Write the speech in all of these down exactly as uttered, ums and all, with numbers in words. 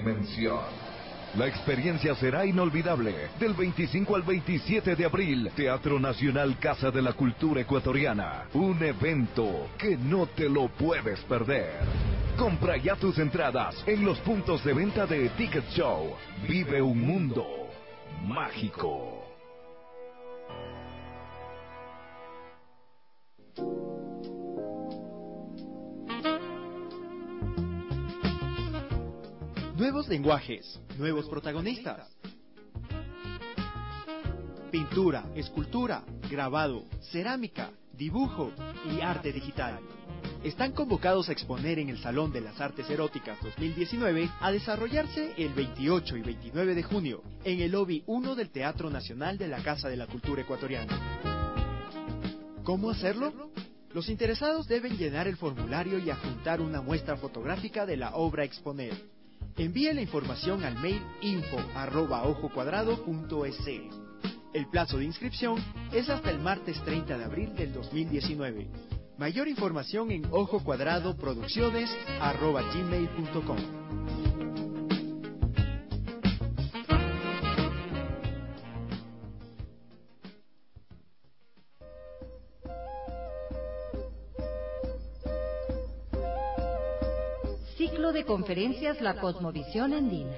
dimensión. La experiencia será inolvidable. Del veinticinco al veintisiete de abril, Teatro Nacional Casa de la Cultura Ecuatoriana. Un evento que no te lo puedes perder. Compra ya tus entradas en los puntos de venta de Ticket Show. Vive un mundo mágico. Nuevos lenguajes, nuevos protagonistas. Pintura, escultura, grabado, cerámica, dibujo y arte digital. Están convocados a exponer en el Salón de las Artes Eróticas dos mil diecinueve a desarrollarse el veintiocho y veintinueve de junio en el lobby uno del Teatro Nacional de la Casa de la Cultura Ecuatoriana. ¿Cómo hacerlo? Los interesados deben llenar el formulario y adjuntar una muestra fotográfica de la obra a exponer. Envíe la información al mail info arroba ojo cuadrado punto es. El plazo de inscripción es hasta el martes treinta de abril del dos mil diecinueve. Mayor información en ojo cuadrado producciones arroba gmail punto com. Ciclo de conferencias La Cosmovisión Andina.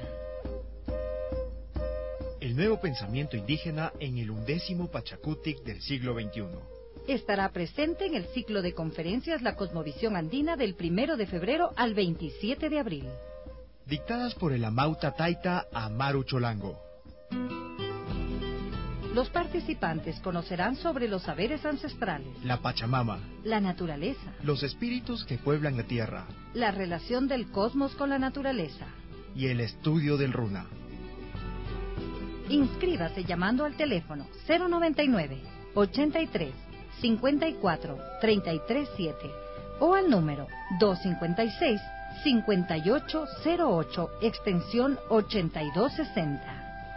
El nuevo pensamiento indígena en el undécimo Pachacutic del siglo veintiuno. Estará presente en el ciclo de conferencias La Cosmovisión Andina del primero de febrero al veintisiete de abril. Dictadas por el Amauta Taita Amaru Cholango. Los participantes conocerán sobre los saberes ancestrales, La Pachamama, la naturaleza, los espíritus que pueblan la tierra, la relación del cosmos con la naturaleza y el estudio del runa. Inscríbase llamando al teléfono cero noventa y nueve, ochenta y tres, cincuenta y cuatro, treinta y tres siete o al número doscientos cincuenta y seis, cincuenta y ocho cero ocho, extensión ochenta y dos sesenta.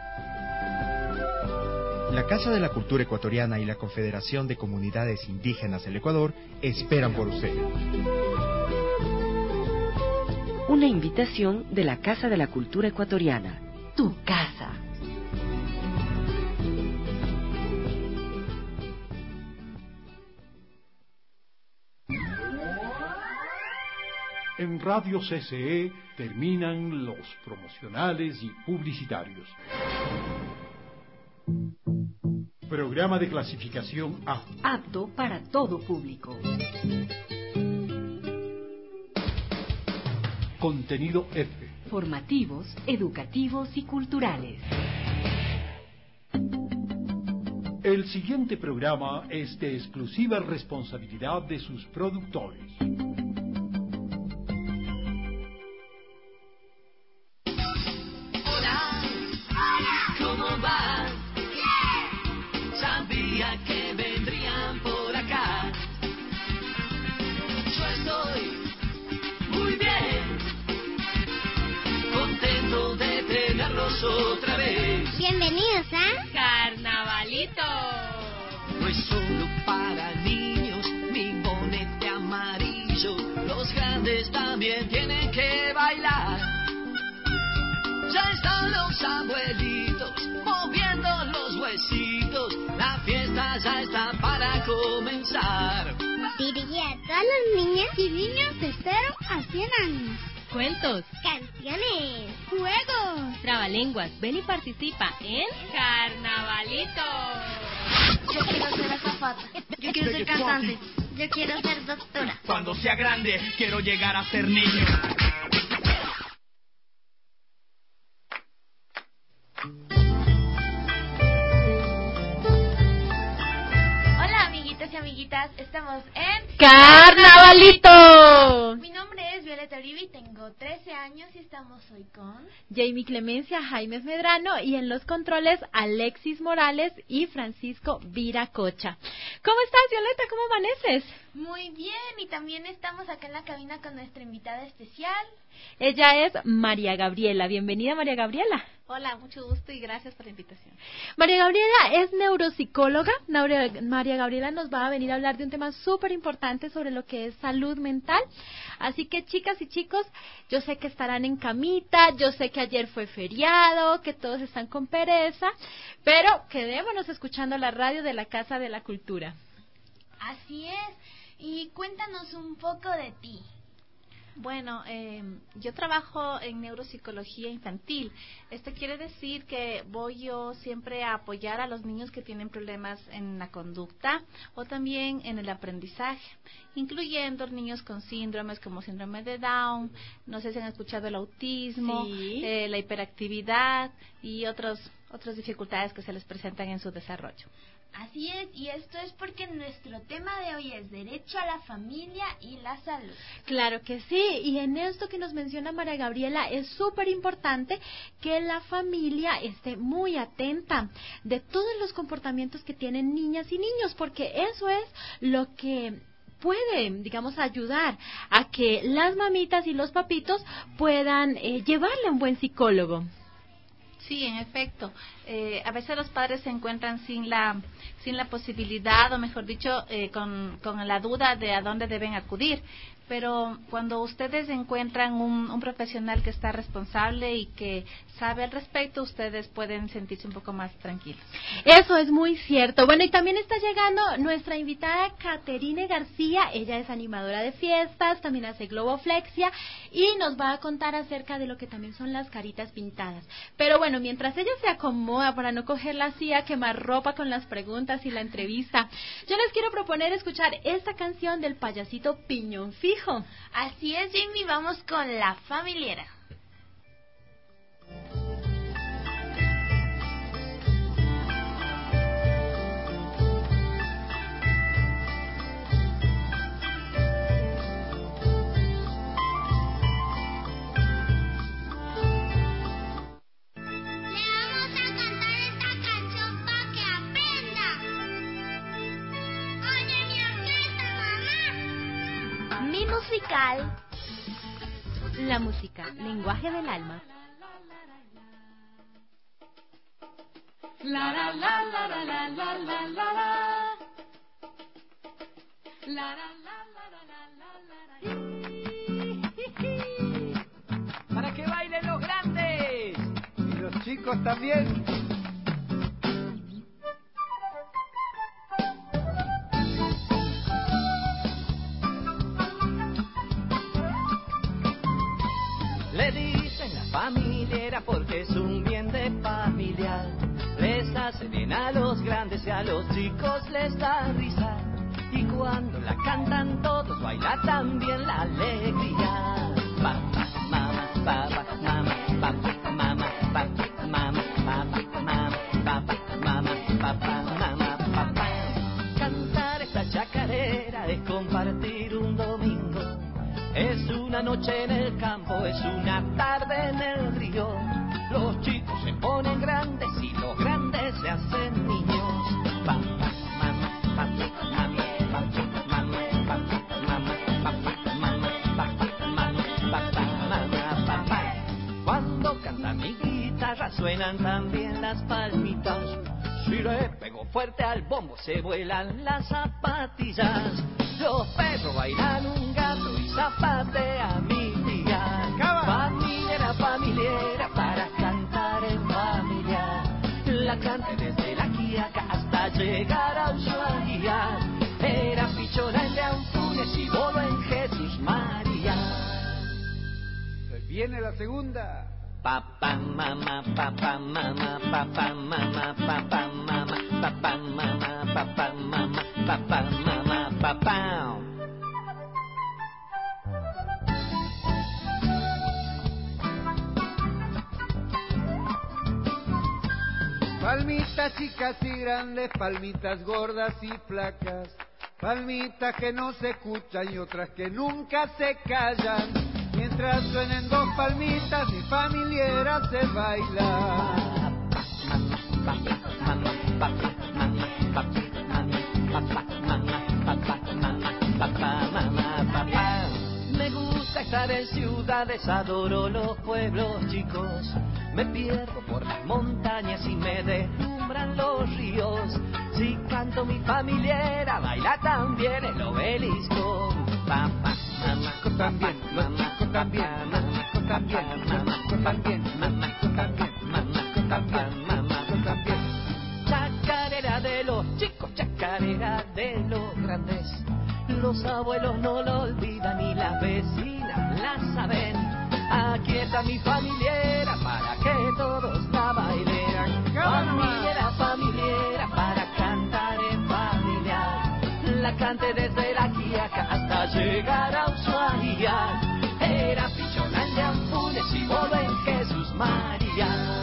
La Casa de la Cultura Ecuatoriana y la Confederación de Comunidades Indígenas del Ecuador esperan por usted. Una invitación de la Casa de la Cultura Ecuatoriana. Tu casa. En Radio C C E terminan los promocionales y publicitarios. Programa de clasificación A. Apto para todo público. Contenido F. Formativos, educativos y culturales. El siguiente programa es de exclusiva responsabilidad de sus productores. Otra vez. Bienvenidos a Carnavalito. No es solo para niños, mi bonete amarillo. Los grandes también tienen que bailar. Ya están los abuelitos moviendo los huesitos. La fiesta ya está para comenzar. Dirigida a todas las niñas y niños de cero a cien años. Cuentos, canciones, juegos, trabalenguas. Ven y participa en Carnavalito. Yo quiero ser azafata. Yo quiero ser cantante. Yo quiero ser doctora. Cuando sea grande, quiero llegar a ser niño. Hola, amiguitos y amiguitas. Estamos en Carnavalito. Mi nombre es Violeta Uribe y tengo trece años y estamos hoy con Jamie Clemencia, Jaimes Medrano y en los controles Alexis Morales y Francisco Viracocha. ¿Cómo estás, Violeta? ¿Cómo amaneces? muy bien y también estamos acá en la cabina con nuestra invitada especial. Ella es María Gabriela. Bienvenida, María Gabriela. Hola, mucho gusto y gracias por la invitación. María Gabriela es neuropsicóloga. María Gabriela nos va a venir a hablar de un tema súper importante sobre lo que es salud mental. Así que, chicas y chicos, yo sé que estarán en camita, yo sé que ayer fue feriado, que todos están con pereza, pero quedémonos escuchando la radio de la Casa de la Cultura. Así es. Y cuéntanos un poco de ti. Bueno, eh, yo trabajo en neuropsicología infantil. Esto quiere decir que voy yo siempre a apoyar a los niños que tienen problemas en la conducta o también en el aprendizaje, incluyendo niños con síndromes como síndrome de Down, no sé si han escuchado el autismo, sí. eh, la hiperactividad y otros, otras dificultades que se les presentan en su desarrollo. Así es, y esto es porque nuestro tema de hoy es derecho a la familia y la salud. Claro que sí, y en esto que nos menciona María Gabriela es súper importante que la familia esté muy atenta de todos los comportamientos que tienen niñas y niños, porque eso es lo que puede, digamos, ayudar a que las mamitas y los papitos puedan eh, llevarle a un buen psicólogo. Sí, en efecto. Eh, a veces los padres se encuentran sin la sin la posibilidad, o mejor dicho, eh, con, con la duda de a dónde deben acudir. Pero cuando ustedes encuentran un, un profesional que está responsable y que sabe al respecto, ustedes pueden sentirse un poco más tranquilos. Eso es muy cierto. Bueno, y también está llegando nuestra invitada Caterine García. Ella es animadora de fiestas, también hace globoflexia y nos va a contar acerca de lo que también son las caritas pintadas. Pero bueno, mientras ella se acomoda para no cogerla así a quemar ropa con las preguntas y la entrevista, yo les quiero proponer escuchar esta canción del payasito Piñón Fijo. Así es, Jamie, vamos con La Familiera. Mi musical, la música, lenguaje del alma. La la la la la la la la la la. La la la la la la la. Para que bailen los grandes y los chicos también. Le dicen la familiera porque es un bien de familiar. Les hace bien a los grandes y a los chicos les da risa. Y cuando la cantan todos baila también la alegría. Papá, mamá, papá, mamá, papá, mamá, papá, mamá, papá, mamá, papá, mamá, papá, mamá, papá. Cantar esta chacarera es compartir un domingo. Es una noche en el campo, es una tarde en el río. Los chicos se ponen grandes y los grandes se hacen niños. Papá, mamá, papá, mamá, papá, mamá, papá, mamá, papá, mamá, papá, mamá, papá, mamá, papá. Cuando canta mi guitarra suenan también las palmitas. Si le pego fuerte al bombo se vuelan las zapatillas. Los perros bailan un gato y zapatea mi tía. Familiera, familiera, para cantar en familia. La cante desde la Quiaca hasta llegar a Ushuaia. Era pichona en Leanfunes y bolo en Jesús María. Viene la segunda. Papá, mamá, papá, mamá, papá, mamá, papá, mamá, papá, mamá, papá, mamá, papá, mamá, papá. Palmitas chicas y grandes, palmitas gordas y flacas, palmitas que no se escuchan y otras que nunca se callan. Mientras suenen dos palmitas, mi familiera se baila. Me gusta estar en ciudades, adoro los pueblos chicos. Me pierdo por las montañas y me deslumbran los ríos. Si canto mi familiera, baila también el obelisco. Mamá, mamá, también, mamá, también, mamá, también, mamá, también, mamá, también, mamá, también, mamá, también. Chacarera de los chicos, chacarera de los grandes. Los abuelos no lo olvidan y las vecinas la saben. Aquí está mi familiera para que todos la bailen. Familiera, familiera para cantar en familia. La cante desde la Quiaca hasta llegar a Ushuaia. Era Pichona en Antunes y Bodo en Jesús María.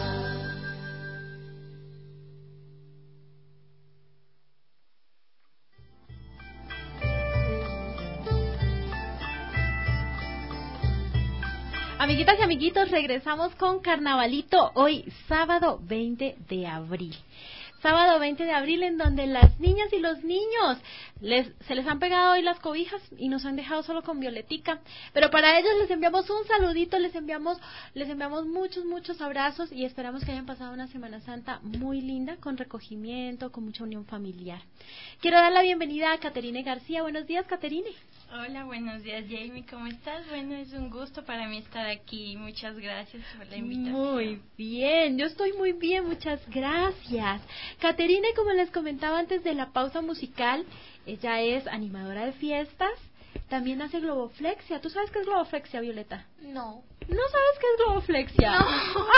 Amiguitas y amiguitos, regresamos con Carnavalito hoy, sábado veinte de abril. Sábado veinte de abril, en donde las niñas y los niños les, se les han pegado hoy las cobijas y nos han dejado solo con Violetica. Pero para ellos les enviamos un saludito, les enviamos les enviamos muchos, muchos abrazos y esperamos que hayan pasado una Semana Santa muy linda, con recogimiento, con mucha unión familiar. Quiero dar la bienvenida a Caterine García. Buenos días, Caterine. Hola, buenos días, Jamie, ¿cómo estás? Bueno, es un gusto para mí estar aquí. Muchas gracias por la invitación. Muy bien, yo estoy muy bien, muchas gracias. Caterine, como les comentaba antes de la pausa musical, ella es animadora de fiestas, también hace globoflexia. ¿Tú sabes qué es globoflexia, Violeta? No. ¿No sabes qué es globoflexia? No.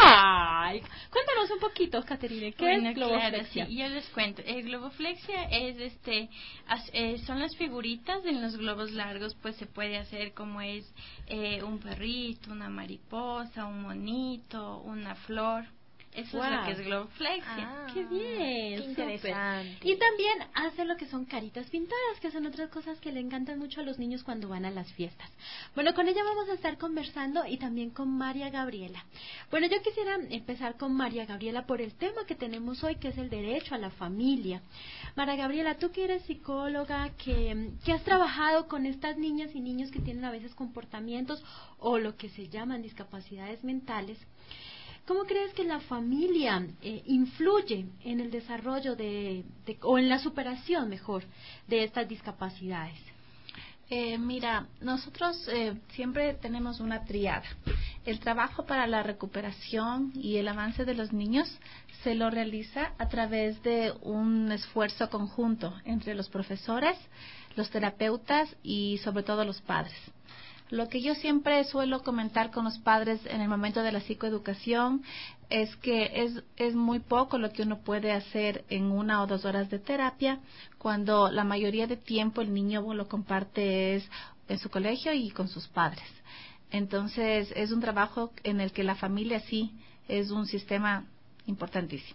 Ay, cuéntanos un poquito, Caterine, ¿qué bueno, es globoflexia? Claro, sí, yo les cuento. El globoflexia es este, as, eh, son las figuritas en los globos largos, pues se puede hacer como es eh, un perrito, una mariposa, un monito, una flor. Eso wow. es lo que es globoflexia. Ah, ¡qué bien! ¡Qué interesante! Super. Y también hace lo que son caritas pintadas, que son otras cosas que le encantan mucho a los niños cuando van a las fiestas. Bueno, con ella vamos a estar conversando y también con María Gabriela. Bueno, yo quisiera empezar con María Gabriela por el tema que tenemos hoy, que es el derecho a la familia. María Gabriela, tú que eres psicóloga, que, que has trabajado con estas niñas y niños que tienen a veces comportamientos o lo que se llaman discapacidades mentales, ¿cómo crees que la familia eh, influye en el desarrollo de, de, o en la superación, mejor, de estas discapacidades? Eh, mira, nosotros eh, siempre tenemos una triada. El trabajo para la recuperación y el avance de los niños se lo realiza a través de un esfuerzo conjunto entre los profesores, los terapeutas y sobre todo los padres. Lo que yo siempre suelo comentar con los padres en el momento de la psicoeducación es que es, es muy poco lo que uno puede hacer en una o dos horas de terapia, cuando la mayoría de tiempo el niño lo comparte es en su colegio y con sus padres. Entonces es un trabajo en el que la familia sí es un sistema importantísimo.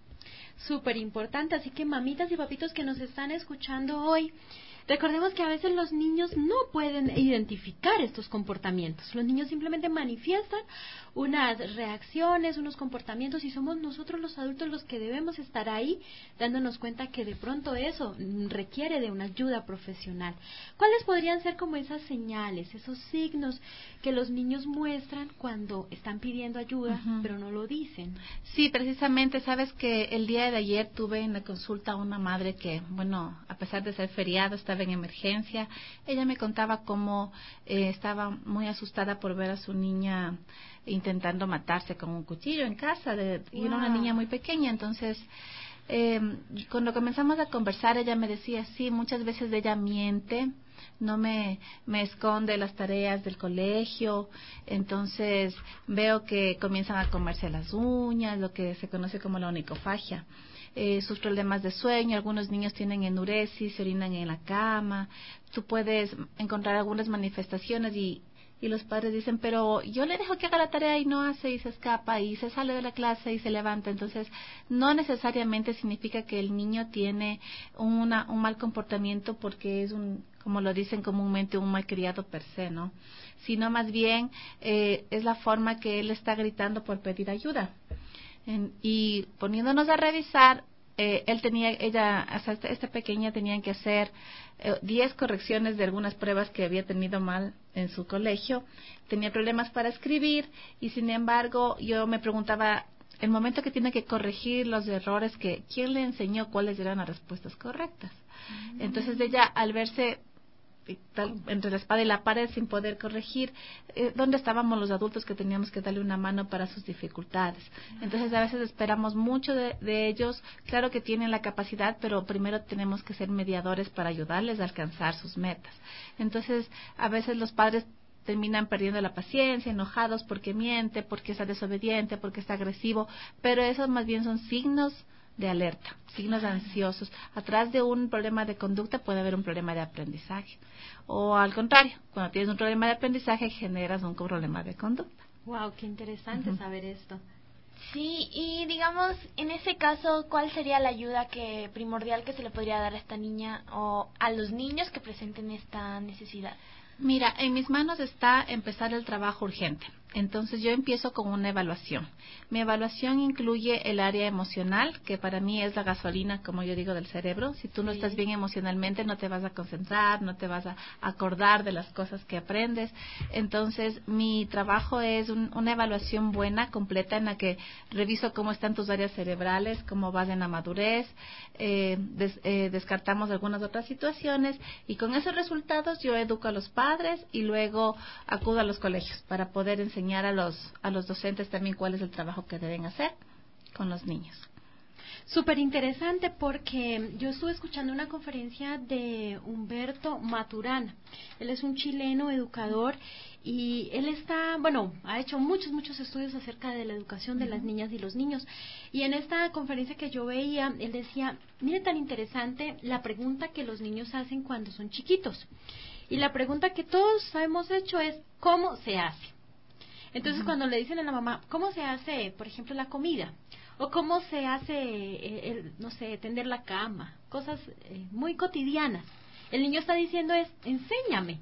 Súper importante, así que mamitas y papitos que nos están escuchando hoy, recordemos que a veces los niños no pueden identificar estos comportamientos. Los niños simplemente manifiestan unas reacciones, unos comportamientos, y somos nosotros los adultos los que debemos estar ahí dándonos cuenta que de pronto eso requiere de una ayuda profesional. ¿Cuáles podrían ser como esas señales, esos signos que los niños muestran cuando están pidiendo ayuda, uh-huh. pero no lo dicen? Sí, precisamente, sabes que el día de ayer tuve en la consulta a una madre que, bueno, a pesar de ser feriado, estaba en emergencia. Ella me contaba cómo eh, estaba muy asustada por ver a su niña intentando matarse con un cuchillo en casa, de, wow. y era una niña muy pequeña. Entonces, eh, cuando comenzamos a conversar, ella me decía, sí, muchas veces ella miente, no me, me esconde las tareas del colegio, entonces veo que comienzan a comerse las uñas, lo que se conoce como la onicofagia. Eh, sus problemas de sueño, algunos niños tienen enuresis, se orinan en la cama, tú puedes encontrar algunas manifestaciones y, y los padres dicen, pero yo le dejo que haga la tarea y no hace y se escapa y se sale de la clase y se levanta. Entonces, no necesariamente significa que el niño tiene una, un mal comportamiento porque es un, como lo dicen comúnmente, un malcriado per se, ¿no? Sino más bien eh, es la forma que él está gritando por pedir ayuda. En, y poniéndonos a revisar, eh, él tenía, ella, hasta esta, esta pequeña tenían que hacer diez eh, correcciones de algunas pruebas que había tenido mal en su colegio, tenía problemas para escribir y sin embargo yo me preguntaba, el momento que tiene que corregir los errores, que ¿quién le enseñó cuáles eran las respuestas correctas? Mm. Entonces ella, al verse tal, entre la espada y la pared sin poder corregir, eh, ¿dónde estábamos los adultos que teníamos que darle una mano para sus dificultades? Entonces a veces esperamos mucho de, de ellos, claro que tienen la capacidad, pero primero tenemos que ser mediadores para ayudarles a alcanzar sus metas. Entonces a veces los padres terminan perdiendo la paciencia, enojados porque miente, porque está desobediente, porque está agresivo, pero esos más bien son signos de alerta, signos ansiosos. Atrás de un problema de conducta puede haber un problema de aprendizaje. O al contrario, cuando tienes un problema de aprendizaje generas un problema de conducta. Wow, qué interesante uh-huh. saber esto. Sí, y digamos, en ese caso, ¿cuál sería la ayuda que primordial que se le podría dar a esta niña o a los niños que presenten esta necesidad? Mira, en mis manos está empezar el trabajo urgente. Entonces yo empiezo con una evaluación. Mi evaluación incluye el área emocional, que para mí es la gasolina, como yo digo, del cerebro. Si tú no sí. estás bien emocionalmente, no te vas a concentrar, no te vas a acordar de las cosas que aprendes. Entonces mi trabajo es un, una evaluación buena, completa, en la que reviso cómo están tus áreas cerebrales, cómo vas en la madurez, eh, des, eh, descartamos algunas otras situaciones y con esos resultados yo educo a los padres y luego acudo a los colegios para poder enseñar a los a los docentes también cuál es el trabajo que deben hacer con los niños. Súper interesante porque yo estuve escuchando una conferencia de Humberto Maturana. Él es un chileno educador y él está, bueno, ha hecho muchos, muchos estudios acerca de la educación de uh-huh. las niñas y los niños. Y en esta conferencia que yo veía, él decía, mire tan interesante la pregunta que los niños hacen cuando son chiquitos. Y la pregunta que todos hemos hecho es, ¿cómo se hace? Entonces, uh-huh. cuando le dicen a la mamá, ¿cómo se hace, por ejemplo, la comida? O cómo se hace, eh, el, no sé, tender la cama, cosas eh, muy cotidianas. El niño está diciendo es, enséñame.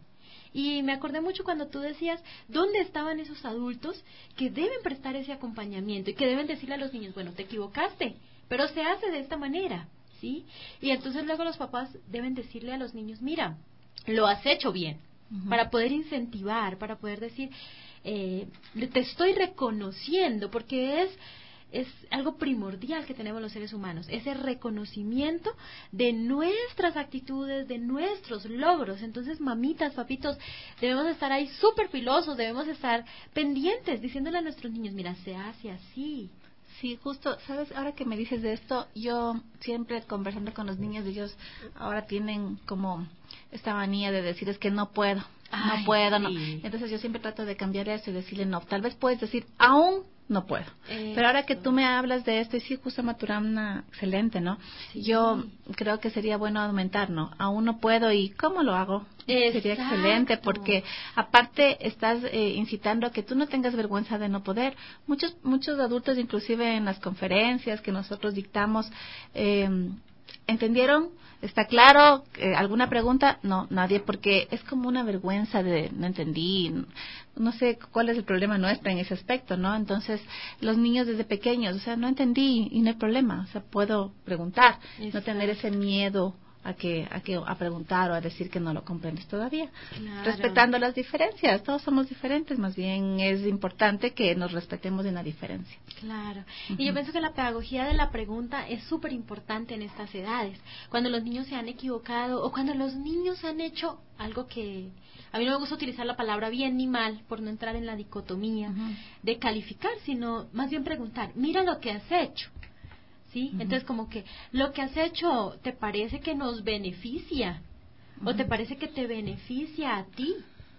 Y me acordé mucho cuando tú decías, ¿dónde estaban esos adultos que deben prestar ese acompañamiento y que deben decirle a los niños, bueno, te equivocaste, pero se hace de esta manera, ¿sí? Y entonces luego los papás deben decirle a los niños, mira, lo has hecho bien, uh-huh. para poder incentivar, para poder decir, eh, te estoy reconociendo, porque es es algo primordial que tenemos los seres humanos, ese reconocimiento de nuestras actitudes, de nuestros logros. Entonces, mamitas, papitos, debemos estar ahí súper filosos, debemos estar pendientes, diciéndole a nuestros niños, mira, se hace así. Sí, justo, sabes, ahora que me dices de esto, yo siempre conversando con los niños, ellos ahora tienen como esta manía de decir, es que no puedo, Ay, no puedo, sí. no. Entonces yo siempre trato de cambiar eso y decirle, no, tal vez puedes decir, aún no puedo. Eso. Pero ahora que tú me hablas de esto, y sí, justo Maturana, excelente, ¿no? Sí. Yo creo que sería bueno aumentar, ¿no? Aún no puedo, ¿y cómo lo hago? Exacto. Sería excelente, porque aparte estás eh, incitando a que tú no tengas vergüenza de no poder. Muchos muchos adultos, inclusive en las conferencias que nosotros dictamos, eh, ¿entendieron? ¿Está claro? Eh, ¿Alguna pregunta? No, nadie, porque es como una vergüenza de no entendí, no sé cuál es el problema nuestro en ese aspecto, ¿no? Entonces, los niños desde pequeños, o sea, no entendí y no hay problema, o sea, puedo preguntar, Exacto. no tener ese miedo a que a que a preguntar o a decir que no lo comprendes todavía, claro. respetando las diferencias, todos somos diferentes, más bien es importante que nos respetemos en la diferencia. Claro, uh-huh. y yo pienso que la pedagogía de la pregunta es súper importante en estas edades, cuando los niños se han equivocado o cuando los niños han hecho algo que a mí no me gusta utilizar la palabra bien ni mal por no entrar en la dicotomía uh-huh. de calificar, sino más bien preguntar, mira lo que has hecho. ¿Sí? Uh-huh. Entonces, como que lo que has hecho, ¿te parece que nos beneficia? Uh-huh. ¿O te parece que te beneficia a ti?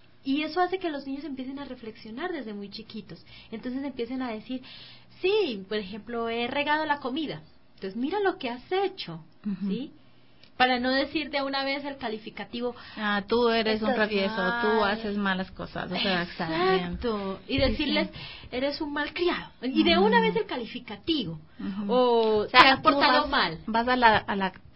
Y eso hace que los niños empiecen a reflexionar desde muy chiquitos. Entonces empiecen a decir, sí, por ejemplo, he regado la comida. Entonces, mira lo que has hecho, uh-huh. ¿sí? Para no decir de una vez el calificativo. Ah, tú eres un travieso, mal. Tú haces malas cosas. O sea, exacto. Y decirles, sí, sí. eres un malcriado. Y uh-huh. de una vez el calificativo. Uh-huh. O, o sea, te has portado vas, mal. Vas a la, a la, a la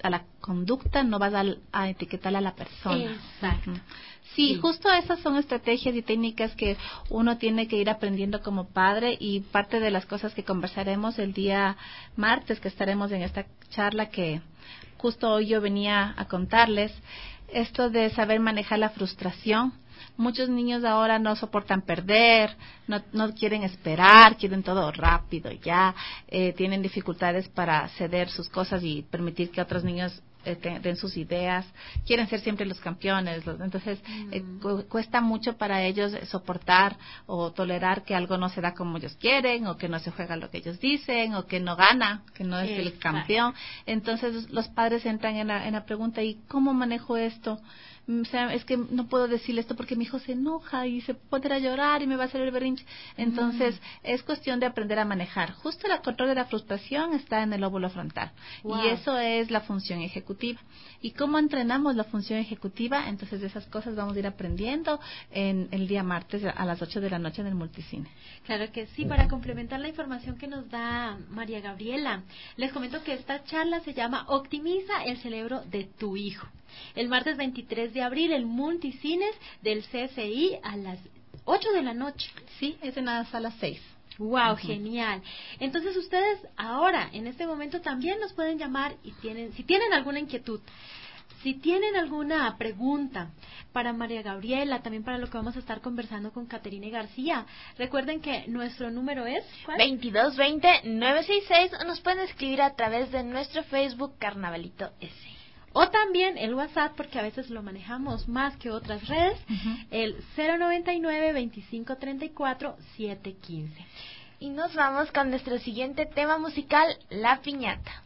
conducta, no vas a, a etiquetar a la persona. Exacto. Uh-huh. Sí, sí, justo esas son estrategias y técnicas que uno tiene que ir aprendiendo como padre, y parte de las cosas que conversaremos el día martes, que estaremos en esta charla, que justo hoy yo venía a contarles, esto de saber manejar la frustración. Muchos niños ahora no soportan perder, no, no quieren esperar, quieren todo rápido ya, eh, tienen dificultades para ceder sus cosas y permitir que otros niños eh, te, den sus ideas, quieren ser siempre los campeones, los, entonces mm. eh, cu- cuesta mucho para ellos soportar o tolerar que algo no se da como ellos quieren, o que no se juega lo que ellos dicen, o que no gana, que no es Exacto. el campeón. Entonces los padres entran en la, en la pregunta, ¿y cómo manejo esto? O sea, es que no puedo decirle esto porque mi hijo se enoja y se pone a llorar y me va a hacer el berrinche. Entonces, mm. es cuestión de aprender a manejar. Justo el control de la frustración está en el lóbulo frontal. Wow. Y eso es la función ejecutiva. ¿Y cómo entrenamos la función ejecutiva? Entonces, de esas cosas vamos a ir aprendiendo en el día martes a las ocho de la noche en el Multicine. Claro que sí. Para complementar la información que nos da María Gabriela, les comento que esta charla se llama Optimiza el cerebro de tu hijo. El martes veintitrés de abril, el Multicines del C F I a las ocho de la noche. Sí, es en la sala seis. Wow, uh-huh. Genial. Entonces ustedes ahora, en este momento, también nos pueden llamar y tienen, si tienen alguna inquietud, si tienen alguna pregunta para María Gabriela, también para lo que vamos a estar conversando con Caterine García. Recuerden que nuestro número es ¿cuál? veintidós veinte nueve sesenta y seis, o nos pueden escribir a través de nuestro Facebook Carnavalito S. O también el WhatsApp, porque a veces lo manejamos más que otras redes, uh-huh. el cero noventa y nueve, veinticinco treinta y cuatro, setecientos quince. Y nos vamos con nuestro siguiente tema musical, La Piñata.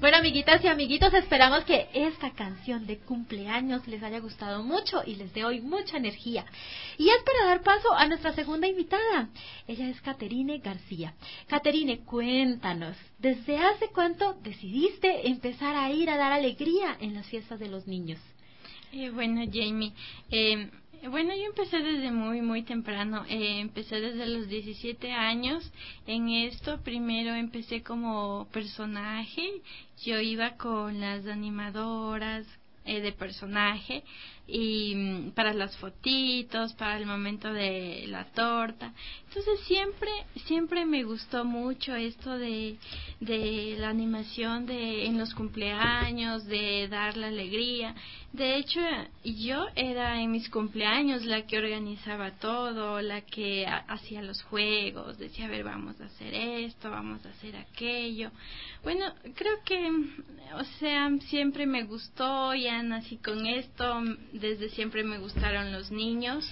Bueno, amiguitas y amiguitos, esperamos que esta canción de cumpleaños les haya gustado mucho y les dé hoy mucha energía. Y es para dar paso a nuestra segunda invitada. Ella es Caterine García. Caterine, cuéntanos, ¿desde hace cuánto decidiste empezar a ir a dar alegría en las fiestas de los niños? Eh, bueno, Jamie, eh, bueno, yo empecé desde muy, muy temprano. Eh, empecé desde los diecisiete años en esto. Primero empecé como personaje. Yo iba con las animadoras eh, de personaje y mm, para las fotitos, para el momento de la torta. Entonces siempre, siempre me gustó mucho esto de, de la animación de en los cumpleaños, de dar la alegría. De hecho, yo era en mis cumpleaños la que organizaba todo, la que ha- hacía los juegos, decía, a ver, vamos a hacer esto, vamos a hacer aquello. Bueno, creo que, o sea, siempre me gustó, ya nací con esto, desde siempre me gustaron los niños.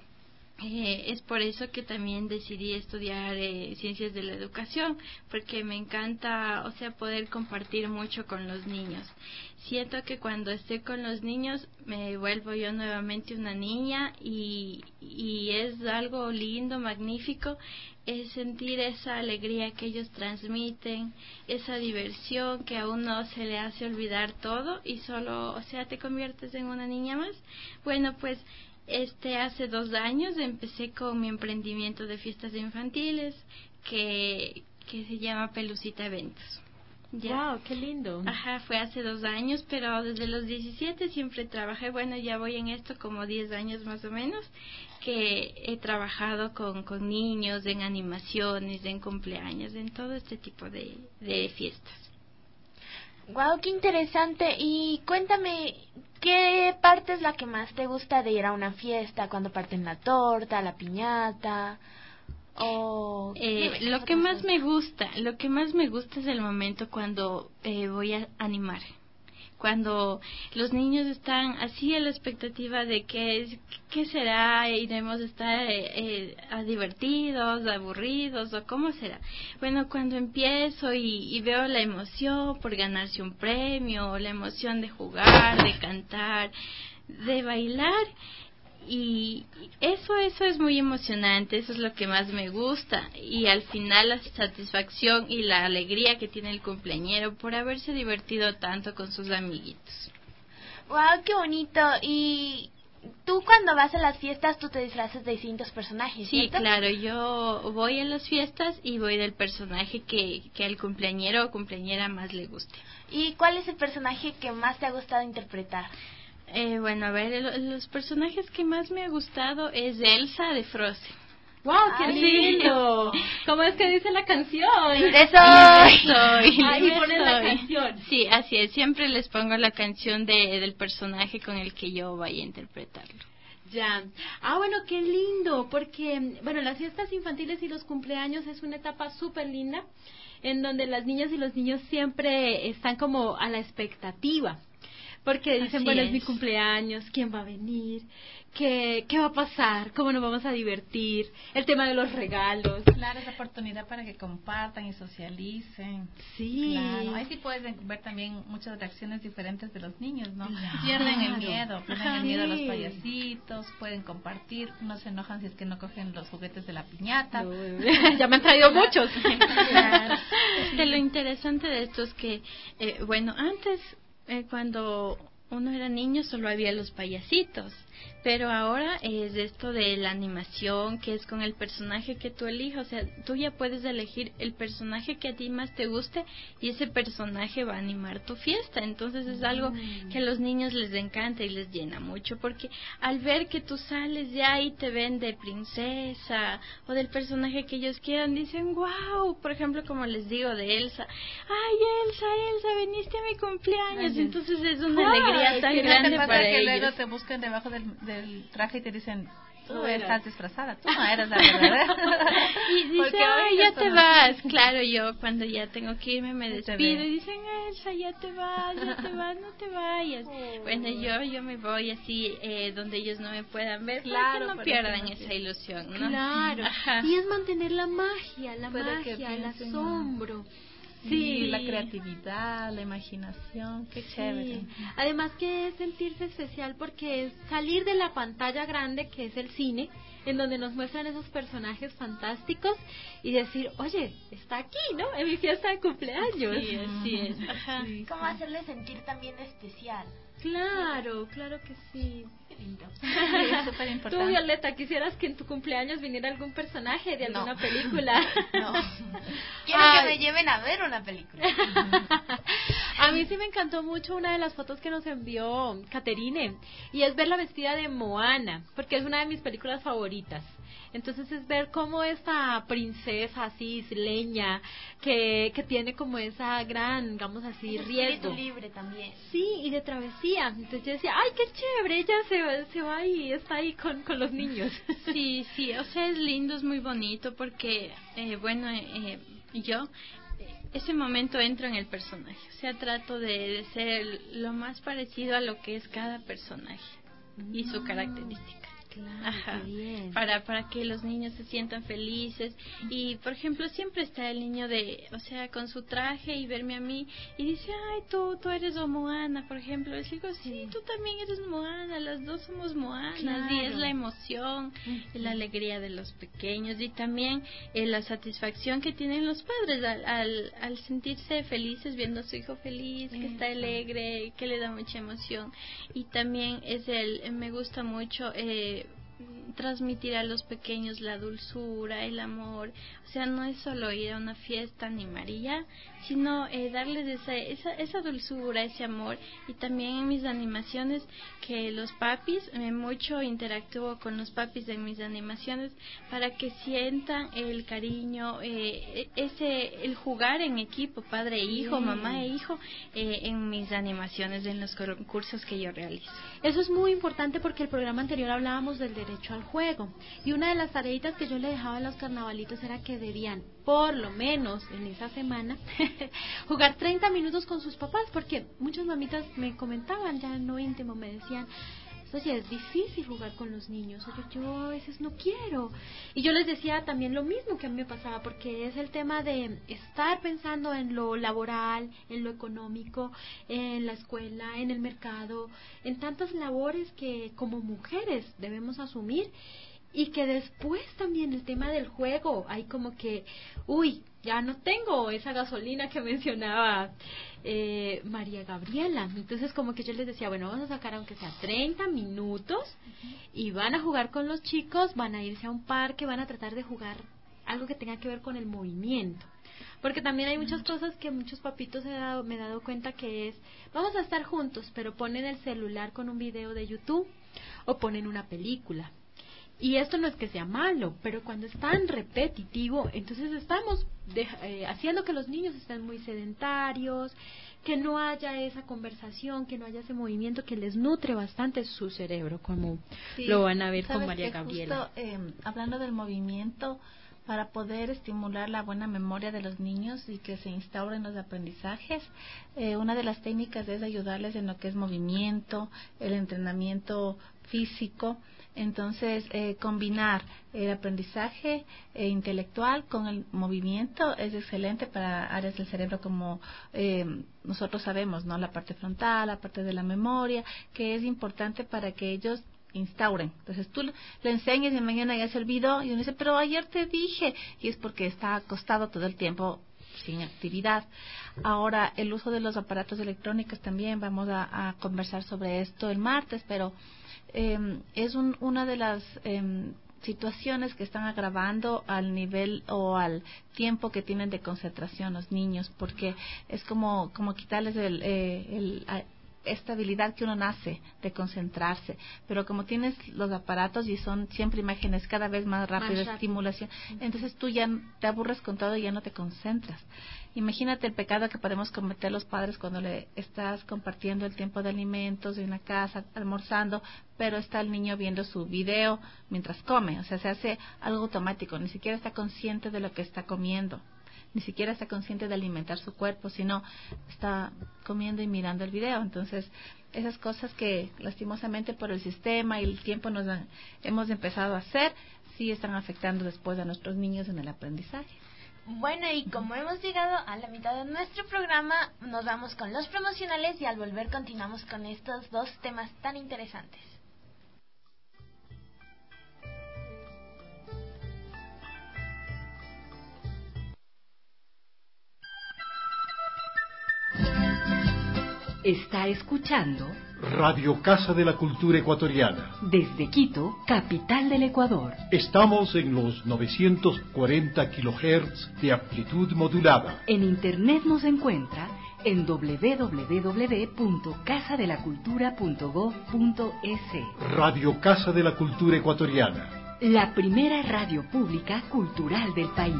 Eh, es por eso que también decidí estudiar eh, ciencias de la educación, porque me encanta, o sea, poder compartir mucho con los niños. Siento que cuando estoy con los niños me vuelvo yo nuevamente una niña y, y es algo lindo, magnífico, es sentir esa alegría que ellos transmiten, esa diversión que a uno se le hace olvidar todo y solo, o sea, te conviertes en una niña más. Bueno, pues Este hace dos años empecé con mi emprendimiento de fiestas infantiles que, que se llama Pelucita Eventos. ¿Ya? Wow, qué lindo. Ajá, fue hace dos años, pero desde los diecisiete siempre trabajé, bueno, ya voy en esto como diez años más o menos, que he trabajado con, con niños, en animaciones, en cumpleaños, en todo este tipo de, de fiestas. Wow, qué interesante. Y cuéntame, ¿qué parte es la que más te gusta de ir a una fiesta? Cuando parten la torta, la piñata, o eh, dime, lo que más me gusta, lo que más me gusta es el momento cuando eh, voy a animar. Cuando los niños están así a la expectativa de qué, qué será, iremos a estar eh, eh, a divertidos, aburridos o cómo será. Bueno, cuando empiezo y, y veo la emoción por ganarse un premio, la emoción de jugar, de cantar, de bailar, y eso eso es muy emocionante, eso es lo que más me gusta, y al final la satisfacción y la alegría que tiene el cumpleañero por haberse divertido tanto con sus amiguitos. Wow, qué bonito. Y tú cuando vas a las fiestas tú te disfrazas de distintos personajes, Sí, ¿cierto? claro, yo voy a las fiestas y voy del personaje que, que al cumpleañero o cumpleañera más le guste. ¿Y cuál es el personaje que más te ha gustado interpretar? Eh, bueno, a ver, el, los personajes que más me ha gustado es Elsa de Frozen. ¡Wow, qué Ay, lindo! ¿Cómo es que dice la canción? Libre soy. soy. Ahí Ahí ponen la canción. Sí, así es, siempre les pongo la canción de, del personaje con el que yo vaya a interpretarlo. Ya. Ah, bueno, qué lindo, porque, bueno, las fiestas infantiles y los cumpleaños es una etapa súper linda, en donde las niñas y los niños siempre están como a la expectativa. Porque dicen, Así bueno, es. es mi cumpleaños, ¿quién va a venir? ¿Qué, ¿Qué va a pasar? ¿Cómo nos vamos a divertir? El tema de los regalos. Claro, es la oportunidad para que compartan y socialicen. Sí. Claro, ahí sí puedes ver también muchas reacciones diferentes de los niños, ¿no? Claro. Pierden el miedo, pierden Ajá. el miedo a los Sí. payasitos, pueden compartir, no se enojan si es que no cogen los juguetes de la piñata. No, ya me han traído muchos. Claro. De lo interesante de esto es que, eh, bueno, antes, eh, cuando uno era niño, solo había los payasitos. Pero ahora es esto de la animación, que es con el personaje que tú elijas. O sea, tú ya puedes elegir el personaje que a ti más te guste y ese personaje va a animar tu fiesta. Entonces es algo que a los niños les encanta y les llena mucho, porque al ver que tú sales ya y te ven de princesa o del personaje que ellos quieran, dicen, wow, por ejemplo, como les digo de Elsa, ay, Elsa, Elsa, viniste a mi cumpleaños. Ay, entonces es una ay, alegría tan ¿qué no grande te pasa para que ellos. luego te buscan debajo del, del traje y te dicen, tú No estás eras. disfrazada, tú no eres la verdad? Y dice, Porque ay, hoy ya esto te no- vas. Claro, yo cuando ya tengo que irme me Te despido ve. y dicen, Elsa, ya te vas, ya te vas, no te vayas. Bueno, yo yo me voy así eh, donde ellos no me puedan ver, Claro, para que no para pierdan que no esa pierdan. ilusión, ¿no? Claro. Ajá. Y es mantener la magia, la Para que magia, el piensen, asombro. Sí, la creatividad, la imaginación, qué chévere. Sí. Además que es sentirse especial porque es salir de la pantalla grande que es el cine, en donde nos muestran esos personajes fantásticos y decir, oye, está aquí, ¿no? En mi fiesta de cumpleaños. Sí, así es. Ajá. Sí, ¿cómo sí. hacerle sentir también especial? Claro, claro que sí. Qué lindo. Sí, es súper importante. Tú, Violeta, ¿quisieras que en tu cumpleaños viniera algún personaje de alguna no. película? No. Quiero Ay. que me lleven a ver una película. A mí sí me encantó mucho una de las fotos que nos envió Caterine, y es verla vestida de Moana, porque es una de mis películas favoritas. Entonces es ver cómo esta princesa así isleña que, que tiene como esa gran, digamos así, es riesgo. libre también. Sí, y de travesía. Entonces yo decía, ay, qué chévere, ella se va, se va y está ahí con, con los niños. Sí, sí, o sea, es lindo, es muy bonito porque, eh, bueno, eh, yo... ese momento entro en el personaje, o sea, trato de, de ser lo más parecido a lo que es cada personaje mm. y su característica. Claro, Ajá. Qué bien. Para para que los niños se sientan felices y por ejemplo siempre está el niño de, o sea, con su traje y verme a mí y dice, ay, tú tú eres Moana, por ejemplo. Les digo, sí, tú también eres Moana, las dos somos Moanas. Claro. Y es la emoción, uh-huh. la alegría de los pequeños y también eh, la satisfacción que tienen los padres al, al al sentirse felices viendo a su hijo feliz, que uh-huh. está alegre, que le da mucha emoción. Y también es el, me gusta mucho eh transmitir a los pequeños la dulzura, el amor. O sea, no es solo ir a una fiesta animaría, sino eh, darles esa, esa esa dulzura, ese amor. Y también en mis animaciones que los papis, eh, mucho interactúo con los papis de mis animaciones para que sientan el cariño, eh, ese el jugar en equipo, padre e hijo, Bien. mamá e hijo, eh, en mis animaciones, en los concursos que yo realizo. Eso es muy importante porque el programa anterior hablábamos del derecho al juego y una de las tareitas que yo le dejaba a los carnavalitos era que debían, por lo menos en esa semana, jugar treinta minutos con sus papás, porque muchas mamitas me comentaban ya en lo íntimo, me decían, oye, es difícil jugar con los niños, oye, yo a veces no quiero. Y yo les decía también lo mismo que a mí me pasaba, porque es el tema de estar pensando en lo laboral, en lo económico, en la escuela, en el mercado, en tantas labores que como mujeres debemos asumir. Y que después también el tema del juego, hay como que, uy, ya no tengo esa gasolina que mencionaba eh, María Gabriela. Entonces como que yo les decía, bueno, vamos a sacar aunque sea treinta minutos uh-huh. y van a jugar con los chicos, van a irse a un parque, van a tratar de jugar algo que tenga que ver con el movimiento. Porque también hay muchas cosas que muchos papitos he dado, me he dado cuenta que es, vamos a estar juntos, pero ponen el celular con un video de YouTube o ponen una película. Y esto no es que sea malo, pero cuando es tan repetitivo, entonces estamos de, eh, haciendo que los niños estén muy sedentarios, que no haya esa conversación, que no haya ese movimiento que les nutre bastante su cerebro, como sí, lo van a ver con María Gabriela. Justo, eh, hablando del movimiento, para poder estimular la buena memoria de los niños y que se instauren los aprendizajes, eh, una de las técnicas es ayudarles en lo que es movimiento, el entrenamiento físico. Entonces, eh, combinar el aprendizaje eh, intelectual con el movimiento es excelente para áreas del cerebro como eh, nosotros sabemos, ¿no? La parte frontal, la parte de la memoria, que es importante para que ellos instauren. Entonces tú le enseñas y mañana ya se olvidó y uno dice, pero ayer te dije, y es porque está acostado todo el tiempo sin actividad. Ahora, el uso de los aparatos electrónicos también, vamos a, a conversar sobre esto el martes, pero eh, es un, una de las eh, situaciones que están agravando al nivel o al tiempo que tienen de concentración los niños, porque es como, como quitarles el, eh, el esta habilidad que uno nace de concentrarse, pero como tienes los aparatos y son siempre imágenes cada vez más rápidas, estimulación, entonces tú ya te aburres con todo y ya no te concentras. Imagínate el pecado que podemos cometer los padres cuando le estás compartiendo el tiempo de alimentos en la casa, almorzando, pero está el niño viendo su video mientras come, o sea, se hace algo automático, ni siquiera está consciente de lo que está comiendo. Ni siquiera está consciente de alimentar su cuerpo, sino está comiendo y mirando el video. Entonces, esas cosas que lastimosamente por el sistema y el tiempo nos han, hemos empezado a hacer, sí están afectando después a nuestros niños en el aprendizaje. Bueno, y como hemos llegado a la mitad de nuestro programa, nos vamos con los promocionales y al volver continuamos con estos dos temas tan interesantes. Está escuchando Radio Casa de la Cultura Ecuatoriana. Desde Quito, capital del Ecuador. Estamos en los novecientos cuarenta kilohertz de amplitud modulada. En internet nos encuentra en doble u doble u doble u punto casa de la cultura punto gob punto es. Radio Casa de la Cultura Ecuatoriana. La primera radio pública cultural del país.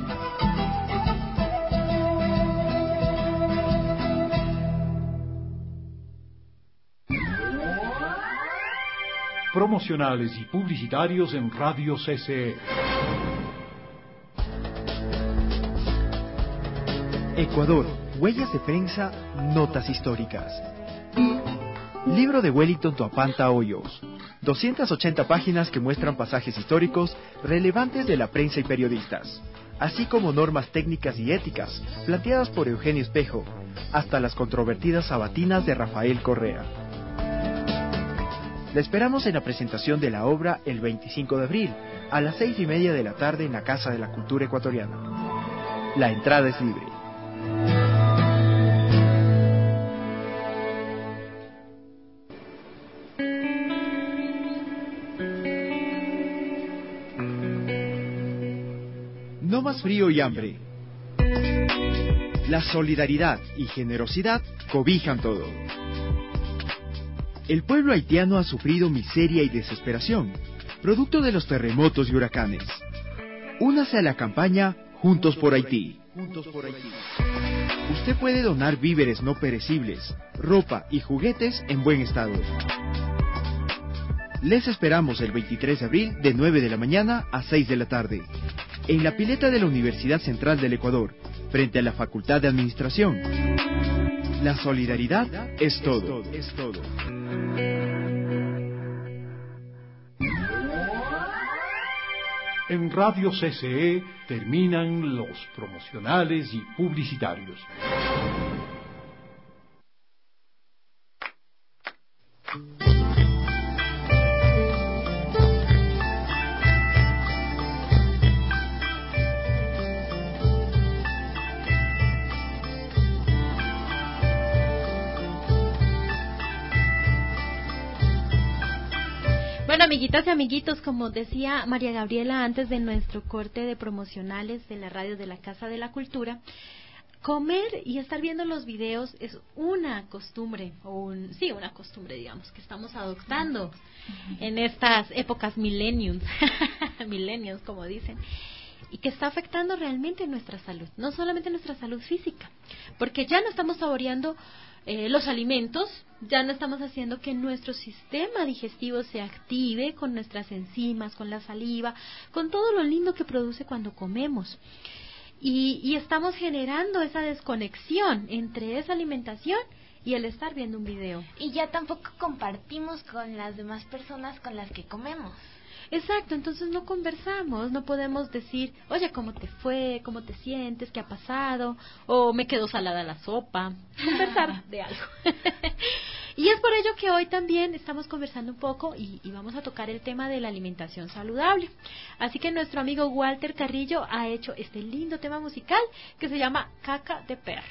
Promocionales y publicitarios en Radio C C E. Ecuador, huellas de prensa, notas históricas. Libro de Wellington Toapanta Hoyos. doscientas ochenta páginas que muestran pasajes históricos relevantes de la prensa y periodistas, así como normas técnicas y éticas planteadas por Eugenio Espejo, hasta las controvertidas sabatinas de Rafael Correa. La esperamos en la presentación de la obra el veinticinco de abril, a las seis y media de la tarde en la Casa de la Cultura Ecuatoriana. La entrada es libre. No más frío y hambre. La solidaridad y generosidad cobijan todo. El pueblo haitiano ha sufrido miseria y desesperación, producto de los terremotos y huracanes. Únase a la campaña Juntos por Haití. Usted puede donar víveres no perecibles, ropa y juguetes en buen estado. Les esperamos el veintitrés de abril de nueve de la mañana a seis de la tarde, en la pileta de la Universidad Central del Ecuador, frente a la Facultad de Administración. La solidaridad es todo. Es todo. En Radio C C E terminan los promocionales y publicitarios. Bueno, amiguitas y amiguitos, como decía María Gabriela antes de nuestro corte de promocionales de la radio de la Casa de la Cultura, comer y estar viendo los videos es una costumbre, o un, sí, una costumbre, digamos, que estamos adoptando en estas épocas millenniums, millennials, como dicen, y que está afectando realmente nuestra salud, no solamente nuestra salud física, porque ya no estamos saboreando Eh, los alimentos, ya no estamos haciendo que nuestro sistema digestivo se active con nuestras enzimas, con la saliva, con todo lo lindo que produce cuando comemos. Y, y estamos generando esa desconexión entre esa alimentación y el estar viendo un video. Y ya tampoco compartimos con las demás personas con las que comemos. Exacto, entonces no conversamos, no podemos decir, oye, ¿cómo te fue? ¿Cómo te sientes? ¿Qué ha pasado? O me quedó salada la sopa. Conversar de algo. Y es por ello que hoy también estamos conversando un poco y, y vamos a tocar el tema de la alimentación saludable. Así que nuestro amigo Walter Carrillo ha hecho este lindo tema musical que se llama Caca de Perro.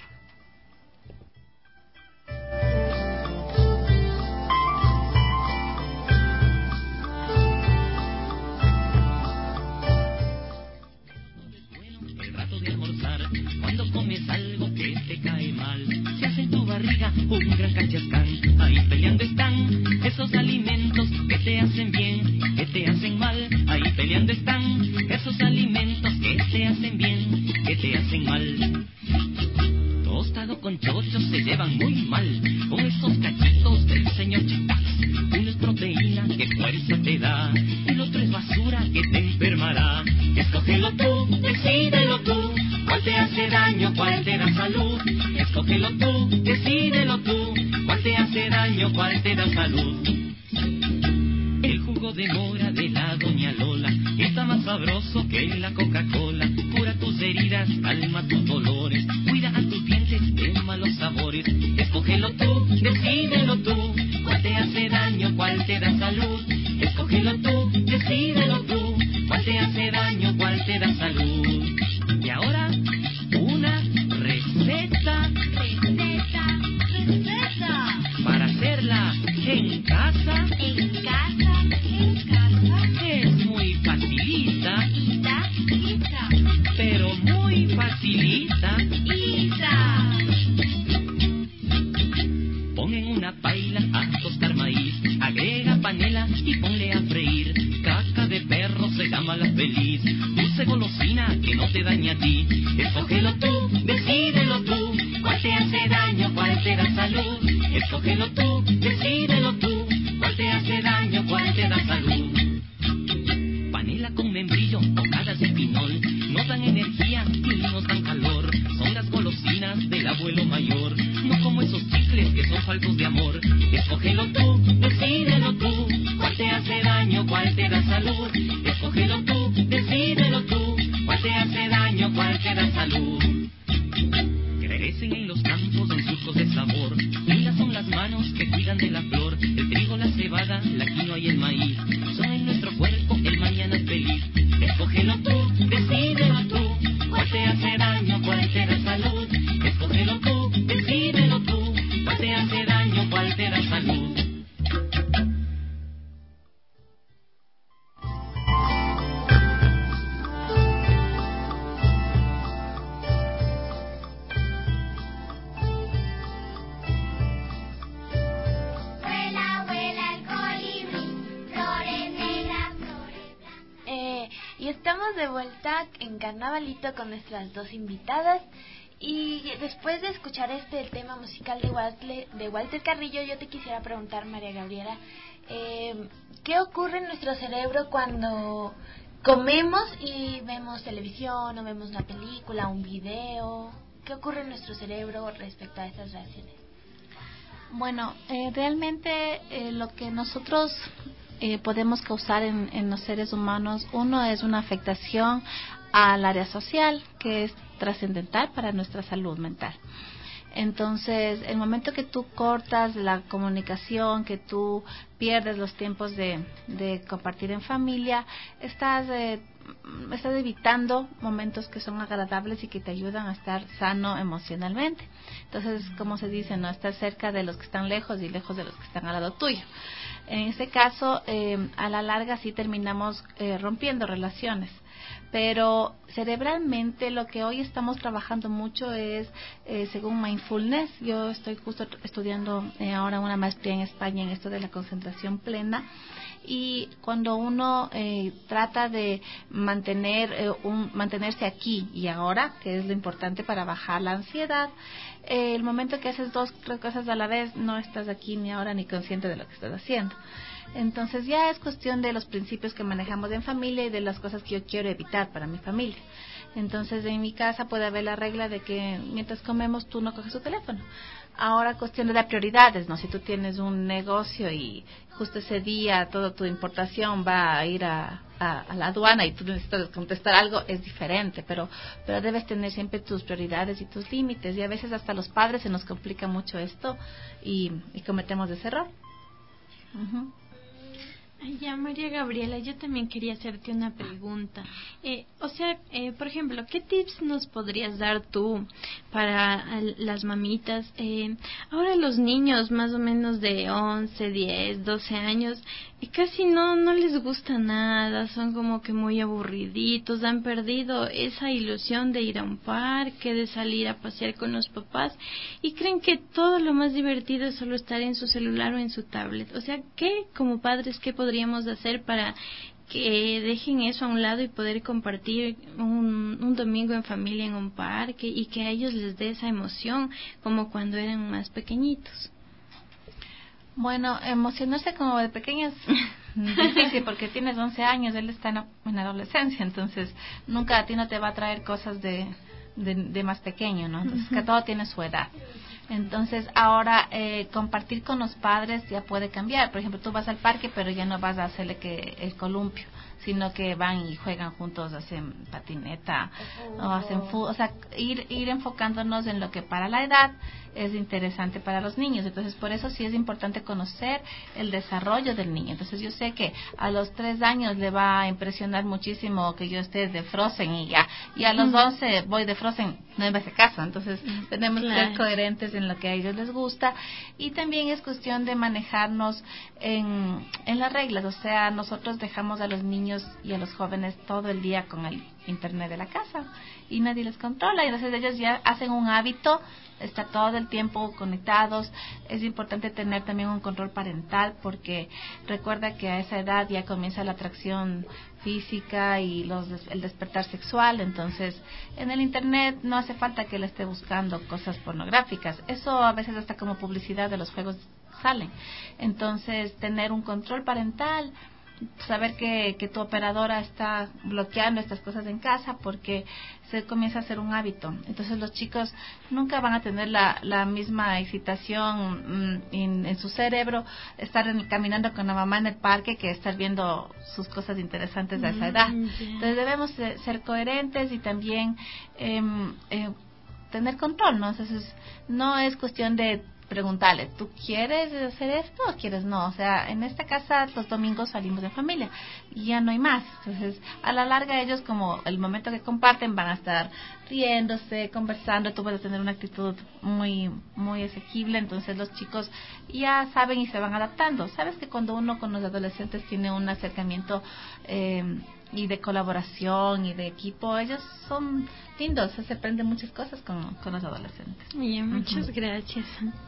Cuando comes algo que te cae mal, se hace en tu barriga un gran cachascán. Ahí peleando están esos alimentos que te hacen bien, que te hacen mal. Ahí peleando están esos alimentos que te hacen bien, que te hacen mal. Tostado con chocho se llevan muy mal con esos cachitos del señor Chipas. Uno es proteína que fuerza te da, el otro es basura que te enfermará. Escógelo tú, decídelo tú, cuál te hace daño, cuál te da salud. Escógelo tú, decídelo tú, cuál te hace daño, cuál te da salud. El jugo de mora de la doña Lola está más sabroso que la Coca-Cola. Cura tus heridas, calma decídelo tú. ¿Cuál te hace daño, cuál te da salud? Escógelo tú, decídelo tú. ¿Cuál te hace daño, cuál te da salud? Y ahora, una receta. Receta, receta. Para hacerla en casa. En casa, en casa. Es muy facilita. Ita, ita. Pero muy facilita. Ita. Pon en una paila a tostar maíz, agrega panela y ponle a freír. Caca de perro se llama la feliz, dulce golosina que no te daña a ti. Escógelo tú, decídelo tú. ¿Cuál te hace daño, cuál te da salud? Escógelo tú, decídelo tú. ¿Cuál te hace daño, cuál te da salud? Panela con membrillo, hojadas de pinol, nos dan energía y nos dan calor. Son las golosinas del abuelo mayor, no como esos chicles que son faltos de amor. Escógelo tú, decídelo tú. ¿Cuál te hace daño, cuál te da salud? Escógelo tú, decídelo tú. ¿Cuál te hace daño, cuál te da salud? Crecen en los campos en surcos de sabor. Lindas son las manos que cuidan de la flor. El trigo, la cebada, la quinoa y el maíz son en nuestro cuerpo el mañana feliz. Escógelo tú, decídelo tú. ¿Cuál te hace daño, cuál te da salud? Escógelo tú, decídelo tú. ¿Cuál te hace daño, cuál te da salud? Y estamos de vuelta en Carnavalito con nuestras dos invitadas. Y después de escuchar este el tema musical de Walter, de Walter Carrillo, yo te quisiera preguntar, María Gabriela, eh, ¿qué ocurre en nuestro cerebro cuando comemos y vemos televisión o vemos una película, un video? ¿Qué ocurre en nuestro cerebro respecto a estas reacciones? Bueno, eh, realmente eh, lo que nosotros eh, podemos causar en, en los seres humanos, uno es una afectación al área social, que es trascendental para nuestra salud mental. Entonces, el momento que tú cortas la comunicación, que tú pierdes los tiempos de, de compartir en familia, estás, eh, estás evitando momentos que son agradables y que te ayudan a estar sano emocionalmente. Entonces, como se dice, no estás cerca de los que están lejos y lejos de los que están al lado tuyo. En ese caso, eh, a la larga sí terminamos eh, rompiendo relaciones. Pero cerebralmente lo que hoy estamos trabajando mucho es, eh, según mindfulness, yo estoy justo estudiando eh, ahora una maestría en España en esto de la concentración plena, y cuando uno eh, trata de mantener eh, un, mantenerse aquí y ahora, que es lo importante para bajar la ansiedad, eh, el momento que haces dos tres cosas a la vez, no estás aquí ni ahora ni consciente de lo que estás haciendo. Entonces ya es cuestión de los principios que manejamos en familia y de las cosas que yo quiero evitar para mi familia. Entonces en mi casa puede haber la regla de que mientras comemos tú no coges tu teléfono. Ahora cuestión de dar prioridades, ¿no? Si tú tienes un negocio y justo ese día toda tu importación va a ir a, a, a la aduana y tú necesitas contestar algo, es diferente, pero pero debes tener siempre tus prioridades y tus límites, y a veces hasta los padres se nos complica mucho esto y, y cometemos ese error. Uh-huh. Ya, María Gabriela, yo también quería hacerte una pregunta. Eh, o sea, eh, por ejemplo, ¿qué tips nos podrías dar tú para las mamitas? Eh, ahora los niños más o menos de once, diez, doce años, y casi no no les gusta nada, son como que muy aburriditos, han perdido esa ilusión de ir a un parque, de salir a pasear con los papás, y creen que todo lo más divertido es solo estar en su celular o en su tablet. O sea, ¿qué, como padres, qué podríamos hacer para que dejen eso a un lado y poder compartir un, un domingo en familia en un parque, y que a ellos les dé esa emoción como cuando eran más pequeñitos? Bueno, emocionarse como de pequeños es difícil porque tienes once años, él está en, en adolescencia, entonces nunca a ti no te va a traer cosas de, de, de más pequeño, ¿no? Entonces, uh-huh. que todo tiene su edad. Entonces, ahora eh, compartir con los padres ya puede cambiar. Por ejemplo, tú vas al parque, pero ya no vas a hacerle que el columpio, sino que van y juegan juntos, hacen patineta oh. o hacen fútbol, o sea, ir, ir enfocándonos en lo que para la edad es interesante para los niños. Entonces, por eso sí es importante conocer el desarrollo del niño. Entonces, yo sé que a los tres años le va a impresionar muchísimo que yo esté de Frozen y ya, y a los once voy de Frozen, no me hace caso. Entonces, tenemos que ser coherentes en lo que a ellos les gusta, y también es cuestión de manejarnos en, en las reglas. O sea, nosotros dejamos a los niños y a los jóvenes todo el día con el internet de la casa y nadie les controla, y entonces ellos ya hacen un hábito, estar todo el tiempo conectados. Es importante tener también un control parental, porque recuerda que a esa edad ya comienza la atracción física y los el despertar sexual. Entonces, en el internet no hace falta que le esté buscando cosas pornográficas, eso a veces hasta como publicidad de los juegos salen. Entonces, tener un control parental, saber que, que tu operadora está bloqueando estas cosas en casa, porque se comienza a hacer un hábito. Entonces los chicos nunca van a tener la, la misma excitación mmm, en, en su cerebro estar en, caminando con la mamá en el parque que estar viendo sus cosas interesantes a esa edad. Entonces debemos de ser coherentes y también eh, eh, tener control, ¿no? Entonces no es cuestión de preguntarle, ¿tú quieres hacer esto o quieres no? O sea, en esta casa los domingos salimos de familia y ya no hay más. Entonces, a la larga ellos, como el momento que comparten, van a estar riéndose, conversando, tú puedes tener una actitud muy muy asequible. Entonces los chicos ya saben y se van adaptando. Sabes que cuando uno con los adolescentes tiene un acercamiento eh, y de colaboración y de equipo, ellos son lindos, se aprenden muchas cosas con, con los adolescentes. Bien, muchas uh-huh. gracias.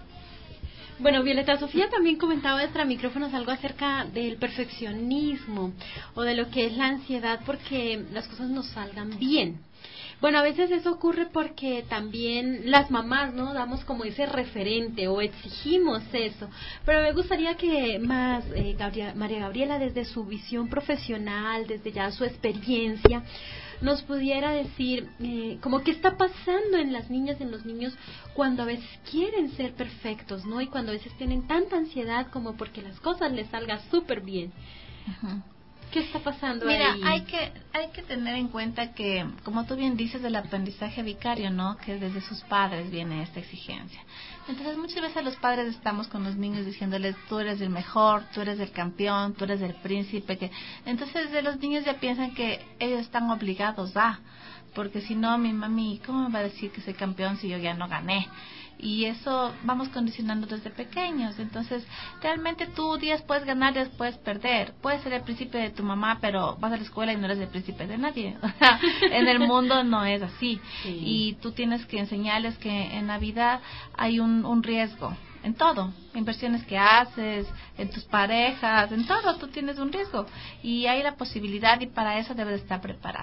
Bueno, Violeta, Sofía también comentaba extra micrófonos algo acerca del perfeccionismo o de lo que es la ansiedad porque las cosas no salgan bien. Bueno, a veces eso ocurre porque también las mamás, ¿no? Damos como ese referente o exigimos eso. Pero me gustaría que más eh, Gabriela, María Gabriela, desde su visión profesional, desde ya su experiencia, nos pudiera decir eh, como qué está pasando en las niñas, en los niños, cuando a veces quieren ser perfectos, ¿no? Y cuando a veces tienen tanta ansiedad como porque las cosas les salgan súper bien. Uh-huh. ¿Qué está pasando Mira, ahí? Mira, hay que hay que tener en cuenta que, como tú bien dices, del aprendizaje vicario, ¿no? Que desde sus padres viene esta exigencia. Entonces, muchas veces los padres estamos con los niños diciéndoles, tú eres el mejor, tú eres el campeón, tú eres el príncipe. Que Entonces, de los niños ya piensan que ellos están obligados a, porque si no, mi mami, ¿cómo me va a decir que soy campeón si yo ya no gané? Y eso vamos condicionando desde pequeños. Entonces, realmente tú días puedes ganar, días puedes perder. Puedes ser el príncipe de tu mamá, pero vas a la escuela y no eres el príncipe de nadie. O sea, en el mundo no es así. Sí. Y tú tienes que enseñarles que en la vida hay un, un riesgo. En todo, inversiones que haces, en tus parejas, en todo tú tienes un riesgo. Y hay la posibilidad y para eso debes estar preparado.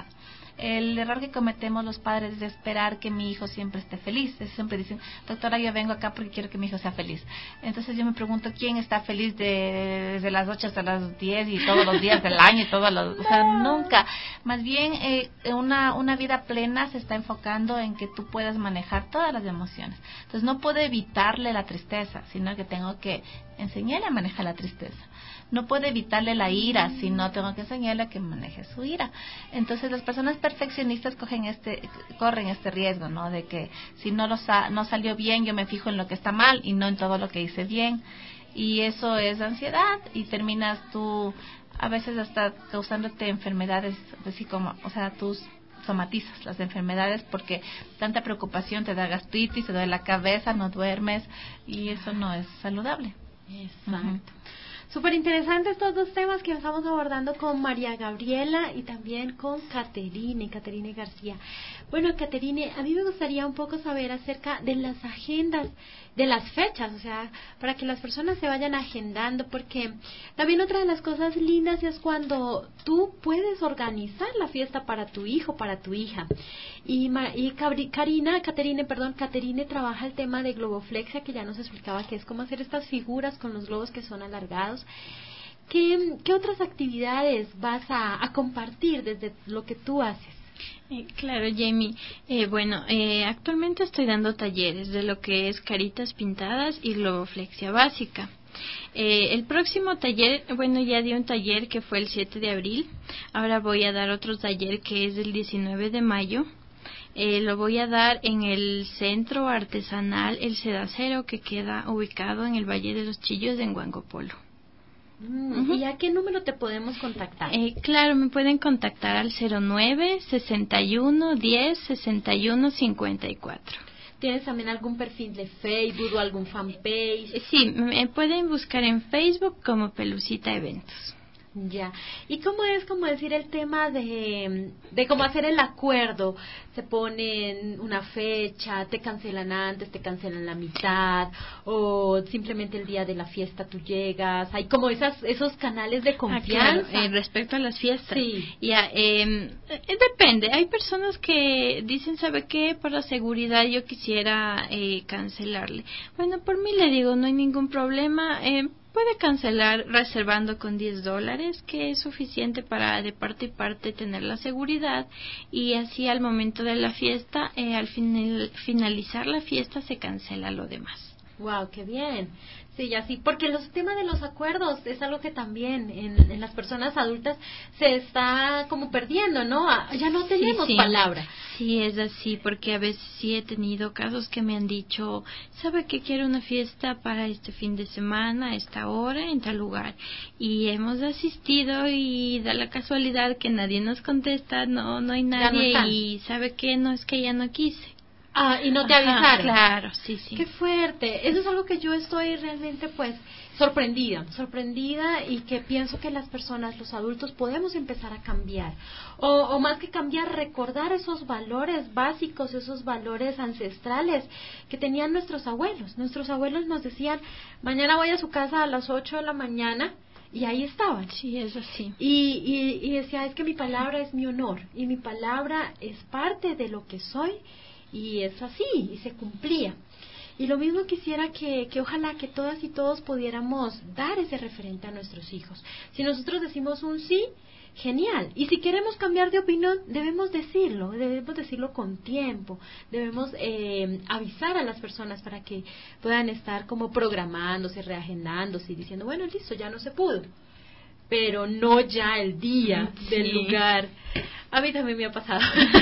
El error que cometemos los padres es esperar que mi hijo siempre esté feliz. Siempre dicen, doctora, yo vengo acá porque quiero que mi hijo sea feliz. Entonces yo me pregunto, ¿quién está feliz de, desde las ocho hasta las diez y todos los días del año y todos los, o sea, nunca. Más bien, eh, una, una vida plena se está enfocando en que tú puedas manejar todas las emociones. Entonces no puedo evitarle la tristeza, sino que tengo que enseñarle a manejar la tristeza. No puedo evitarle la ira, sino tengo que enseñarle a que maneje su ira. Entonces las personas perfeccionistas cogen este, corren este riesgo, ¿no? De que si no lo sa- no salió bien, yo me fijo en lo que está mal y no en todo lo que hice bien. Y eso es ansiedad y terminas tú a veces hasta causándote enfermedades, así como, o sea, tú somatizas las enfermedades porque tanta preocupación te da gastritis, te duele la cabeza, no duermes y eso no es saludable. Exacto. Uh-huh. Súper interesantes estos dos temas que estamos abordando con María Gabriela y también con Caterine, Caterine García. Bueno, Caterine, a mí me gustaría un poco saber acerca de las agendas, de las fechas, o sea, para que las personas se vayan agendando, porque también otra de las cosas lindas es cuando tú puedes organizar la fiesta para tu hijo, para tu hija. Y, y Karina, Caterine, perdón, Caterine trabaja el tema de globoflexia, que ya nos explicaba que es cómo hacer estas figuras con los globos que son alargados. ¿Qué, qué otras actividades vas a, a compartir desde lo que tú haces? Eh, claro, Jamie. Eh, bueno, eh, actualmente estoy dando talleres de lo que es caritas pintadas y globoflexia básica. Eh, el próximo taller, bueno, ya di un taller que fue el siete de abril. Ahora voy a dar otro taller que es el diecinueve de mayo. Eh, lo voy a dar en el Centro Artesanal El Sedacero, que queda ubicado en el Valle de los Chillos, en Huangopolo. Mm, uh-huh. ¿Y a qué número te podemos contactar? Eh, claro, me pueden contactar al cero nueve, sesenta y uno, diez, sesenta y uno, cincuenta y cuatro. ¿Tienes también algún perfil de Facebook o algún fanpage? Eh, sí, me pueden buscar en Facebook como Pelucita Eventos. Ya. ¿Y cómo es, como decir, el tema de, de cómo hacer el acuerdo? Se ponen una fecha, te cancelan antes, te cancelan la mitad, o simplemente el día de la fiesta tú llegas. Hay como esas esos canales de confianza. Ah, claro. eh, respecto a las fiestas. Sí. Ya, eh, eh, depende. Hay personas que dicen, ¿sabe qué? Por la seguridad yo quisiera eh, cancelarle. Bueno, por mí le digo, no hay ningún problema. Eh, Puede cancelar reservando con diez dólares, que es suficiente para de parte y parte tener la seguridad, y así al momento de la fiesta, eh, al final, finalizar la fiesta, se cancela lo demás. Wow, qué bien. Sí, ya sí, porque los temas de los acuerdos es algo que también en, en las personas adultas se está como perdiendo, ¿no? Ya no tenemos sí, sí. palabra. Sí, es así, porque a veces sí he tenido casos que me han dicho, ¿sabe que quiero una fiesta para este fin de semana, a esta hora, en tal lugar? Y hemos asistido y da la casualidad que nadie nos contesta, no, no hay nadie, no y ¿sabe qué? No, es que ya no quise. Ah, y no te Ajá, avisaron. Claro, sí, sí. Qué fuerte. Eso es algo que yo estoy realmente, pues, sorprendida, sorprendida y que pienso que las personas, los adultos, podemos empezar a cambiar. O, o más que cambiar, recordar esos valores básicos, esos valores ancestrales que tenían nuestros abuelos. Nuestros abuelos nos decían, mañana voy a su casa a las ocho de la mañana. Y ahí estaban. Sí, es así. Y, y, y decía, es que mi palabra es mi honor. Y mi palabra es parte de lo que soy. Y es así, y se cumplía. Y lo mismo quisiera que, que ojalá que todas y todos pudiéramos dar ese referente a nuestros hijos. Si nosotros decimos un sí, genial. Y si queremos cambiar de opinión, debemos decirlo, debemos decirlo con tiempo. Debemos eh, avisar a las personas para que puedan estar como programándose, reagendándose y diciendo, bueno, listo, ya no se pudo. Pero no ya el día sí. del lugar. A mí también me ha pasado.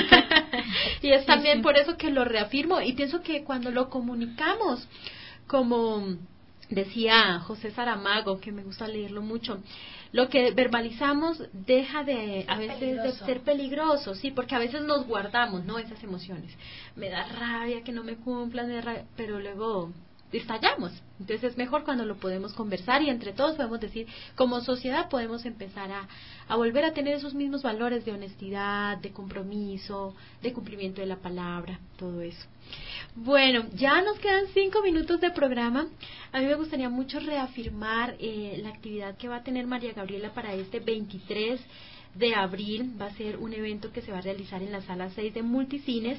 Y es también sí, sí. por eso que lo reafirmo y pienso que cuando lo comunicamos, como decía José Saramago, que me gusta leerlo mucho, lo que verbalizamos deja de a veces peligroso. de ser peligroso, sí, porque a veces nos guardamos, ¿no? Esas emociones. Me da rabia que no me cumplan, me da rabia, pero luego estallamos. Entonces es mejor cuando lo podemos conversar y entre todos podemos decir, como sociedad podemos empezar a, a volver a tener esos mismos valores de honestidad, de compromiso, de cumplimiento de la palabra, todo eso. Bueno, ya nos quedan cinco minutos de programa. A mí me gustaría mucho reafirmar eh, la actividad que va a tener María Gabriela para este veintitrés de abril. Va a ser un evento que se va a realizar en la sala seis de Multicines.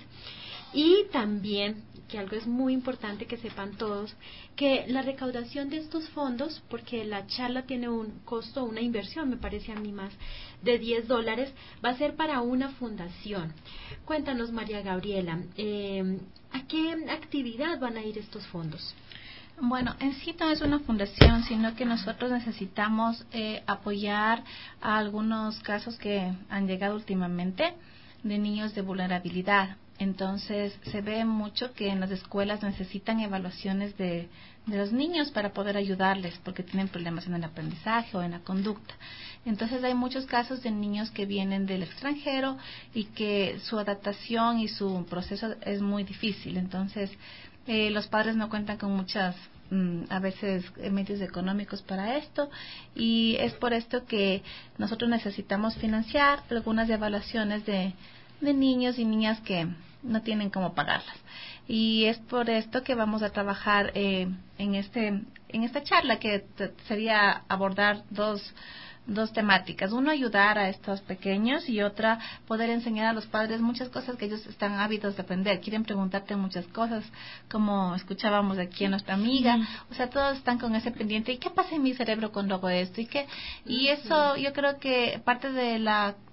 Y también, que algo es muy importante que sepan todos, que la recaudación de estos fondos, porque la charla tiene un costo, una inversión, me parece a mí más, de diez dólares, va a ser para una fundación. Cuéntanos, María Gabriela, eh, ¿a qué actividad van a ir estos fondos? Bueno, en sí no es una fundación, sino que nosotros necesitamos eh, apoyar a algunos casos que han llegado últimamente de niños de vulnerabilidad. Entonces se ve mucho que en las escuelas necesitan evaluaciones de, de los niños para poder ayudarles porque tienen problemas en el aprendizaje o en la conducta. Entonces hay muchos casos de niños que vienen del extranjero y que su adaptación y su proceso es muy difícil. Entonces eh, los padres no cuentan con muchas mm, a veces medios económicos para esto y es por esto que nosotros necesitamos financiar algunas evaluaciones de de niños y niñas que no tienen cómo pagarlas. Y es por esto que vamos a trabajar eh, en este en esta charla que t- sería abordar dos dos temáticas. Uno, ayudar a estos pequeños y otra, poder enseñar a los padres muchas cosas que ellos están ávidos de aprender. Quieren preguntarte muchas cosas, como escuchábamos aquí a nuestra amiga. O sea, todos están con ese pendiente. ¿Y qué pasa en mi cerebro cuando hago esto? ¿Y qué? Y eso yo creo que parte de la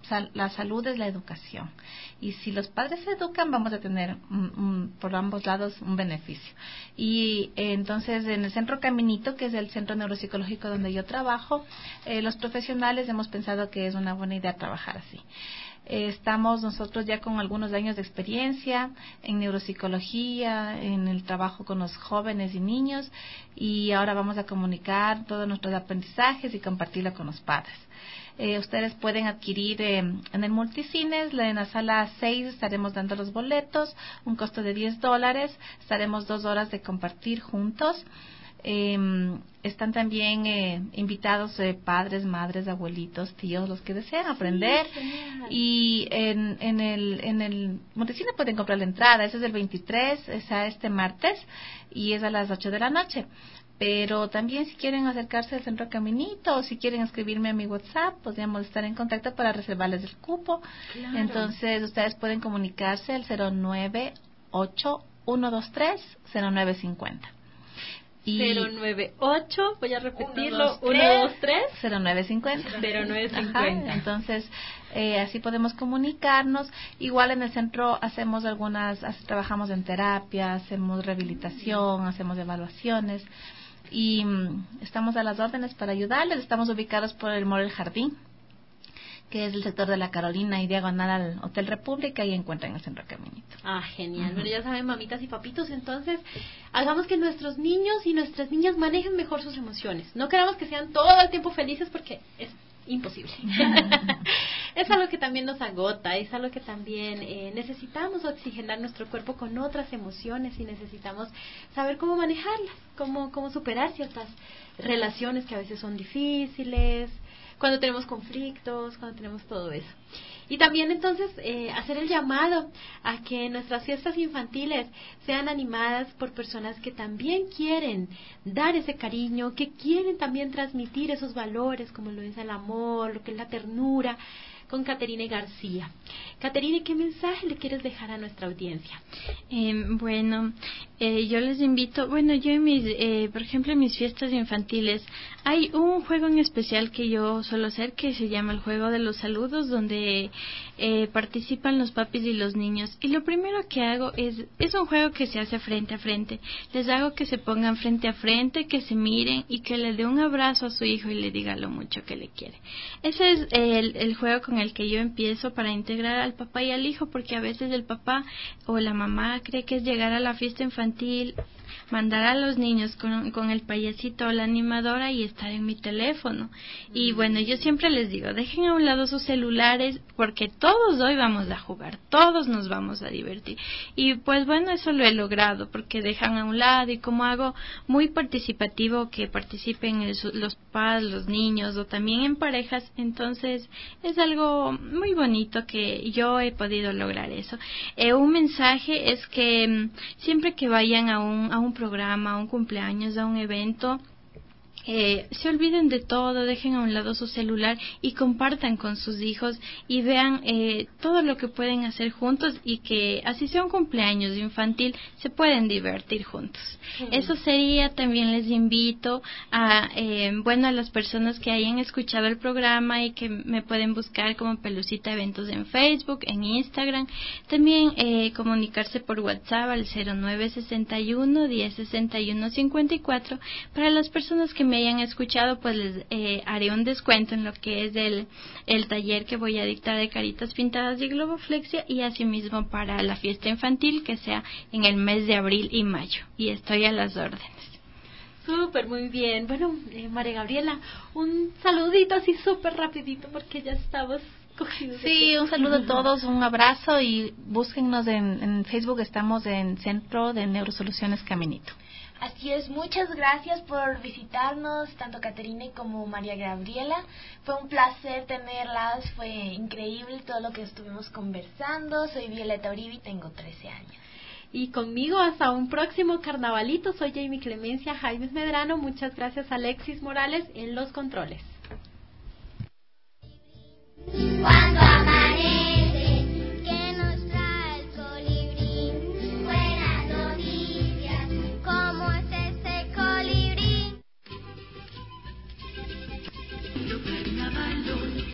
sal, la salud es la educación. Y si los padres se educan, vamos a tener un, un, por ambos lados un beneficio. Y eh, entonces en el Centro Caminito, que es el centro neuropsicológico donde yo trabajo, eh, los profesionales hemos pensado que es una buena idea trabajar así. Eh, estamos nosotros ya con algunos años de experiencia en neuropsicología, en el trabajo con los jóvenes y niños, y ahora vamos a comunicar todos nuestros aprendizajes y compartirlo con los padres. Eh, ustedes pueden adquirir eh, en el Multicines, en la sala seis estaremos dando los boletos, un costo de diez dólares, estaremos dos horas de compartir juntos. Eh, están también eh, invitados eh, padres, madres, abuelitos, tíos, los que desean aprender. Sí, y en, en el en el Multicine pueden comprar la entrada. Ese es el veintitrés, es a este martes y es a las ocho de la noche. Pero también si quieren acercarse al Centro Caminito o si quieren escribirme a mi WhatsApp, podríamos estar en contacto para reservarles el cupo. Claro. Entonces ustedes pueden comunicarse al cero nueve ocho uno dos tres cero nueve cinco cero. Y cero nueve ocho, voy a repetirlo, uno dos tres cero nueve cinco cero. cero nueve cinco cero. Entonces, eh, así podemos comunicarnos. Igual en el centro hacemos algunas, trabajamos en terapia, hacemos rehabilitación, hacemos evaluaciones y um, estamos a las órdenes para ayudarles. Estamos ubicados por el Mall El Jardín, que es el sector de la Carolina y diagonal al Hotel República, y encuentran el Centro Caminito. Ah, genial. Uh-huh. Bueno, ya saben, mamitas y papitos, entonces hagamos que nuestros niños y nuestras niñas manejen mejor sus emociones. No queramos que sean todo el tiempo felices porque es imposible. Es algo que también nos agota, es algo que también eh, necesitamos oxigenar nuestro cuerpo con otras emociones y necesitamos saber cómo manejarlas, cómo, cómo superar ciertas relaciones que a veces son difíciles, cuando tenemos conflictos, cuando tenemos todo eso. Y también entonces eh, hacer el llamado a que nuestras fiestas infantiles sean animadas por personas que también quieren dar ese cariño, que quieren también transmitir esos valores como lo es el amor, lo que es la ternura, con Caterine García. Caterine, ¿qué mensaje le quieres dejar a nuestra audiencia? Eh, bueno, eh, yo les invito, bueno, yo en mis, eh, por ejemplo, en mis fiestas infantiles hay un juego en especial que yo suelo hacer que se llama el juego de los saludos, donde eh, participan los papis y los niños. Y lo primero que hago es, es un juego que se hace frente a frente. Les hago que se pongan frente a frente, que se miren y que le dé un abrazo a su hijo y le diga lo mucho que le quiere. Ese es el, el juego con el que yo empiezo para integrar al papá y al hijo, porque a veces el papá o la mamá cree que es llegar a la fiesta infantil, mandar a los niños con, con el payasito o la animadora y estar en mi teléfono. Y bueno, yo siempre les digo, dejen a un lado sus celulares porque todos hoy vamos a jugar, todos nos vamos a divertir. Y pues bueno, eso lo he logrado porque dejan a un lado, y como hago muy participativo que participen el, los papás, los niños o también en parejas, entonces es algo muy bonito que yo he podido lograr eso. Eh, un mensaje es que siempre que vayan a un, a un programa, a un cumpleaños, a un evento, Eh, se olviden de todo, dejen a un lado su celular y compartan con sus hijos y vean eh, todo lo que pueden hacer juntos, y que así sea un cumpleaños infantil, se pueden divertir juntos. Sí. Eso sería. También les invito a, eh, bueno, a las personas que hayan escuchado el programa y que me pueden buscar como Pelucita Eventos en Facebook, en Instagram, también eh, comunicarse por WhatsApp al cero nueve sesenta y uno, diez sesenta y uno, cincuenta y cuatro. Para las personas que me hayan escuchado, pues les eh, haré un descuento en lo que es el, el taller que voy a dictar de caritas pintadas y globoflexia, y asimismo para la fiesta infantil que sea en el mes de abril y mayo, y estoy a las órdenes. Súper, muy bien. Bueno, eh, María Gabriela, un saludito así súper rapidito porque ya estamos cogidos. Sí, un saludo a todos, un abrazo, y búsquennos en, en Facebook, estamos en Centro de Neurosoluciones Caminito. Así es, muchas gracias por visitarnos, tanto Caterine como María Gabriela. Fue un placer tenerlas, fue increíble todo lo que estuvimos conversando. Soy Violeta Uribe y tengo trece años. Y conmigo hasta un próximo carnavalito, soy Jamie Clemencia Jaimes Medrano. Muchas gracias a Alexis Morales en los controles. Cuando amanece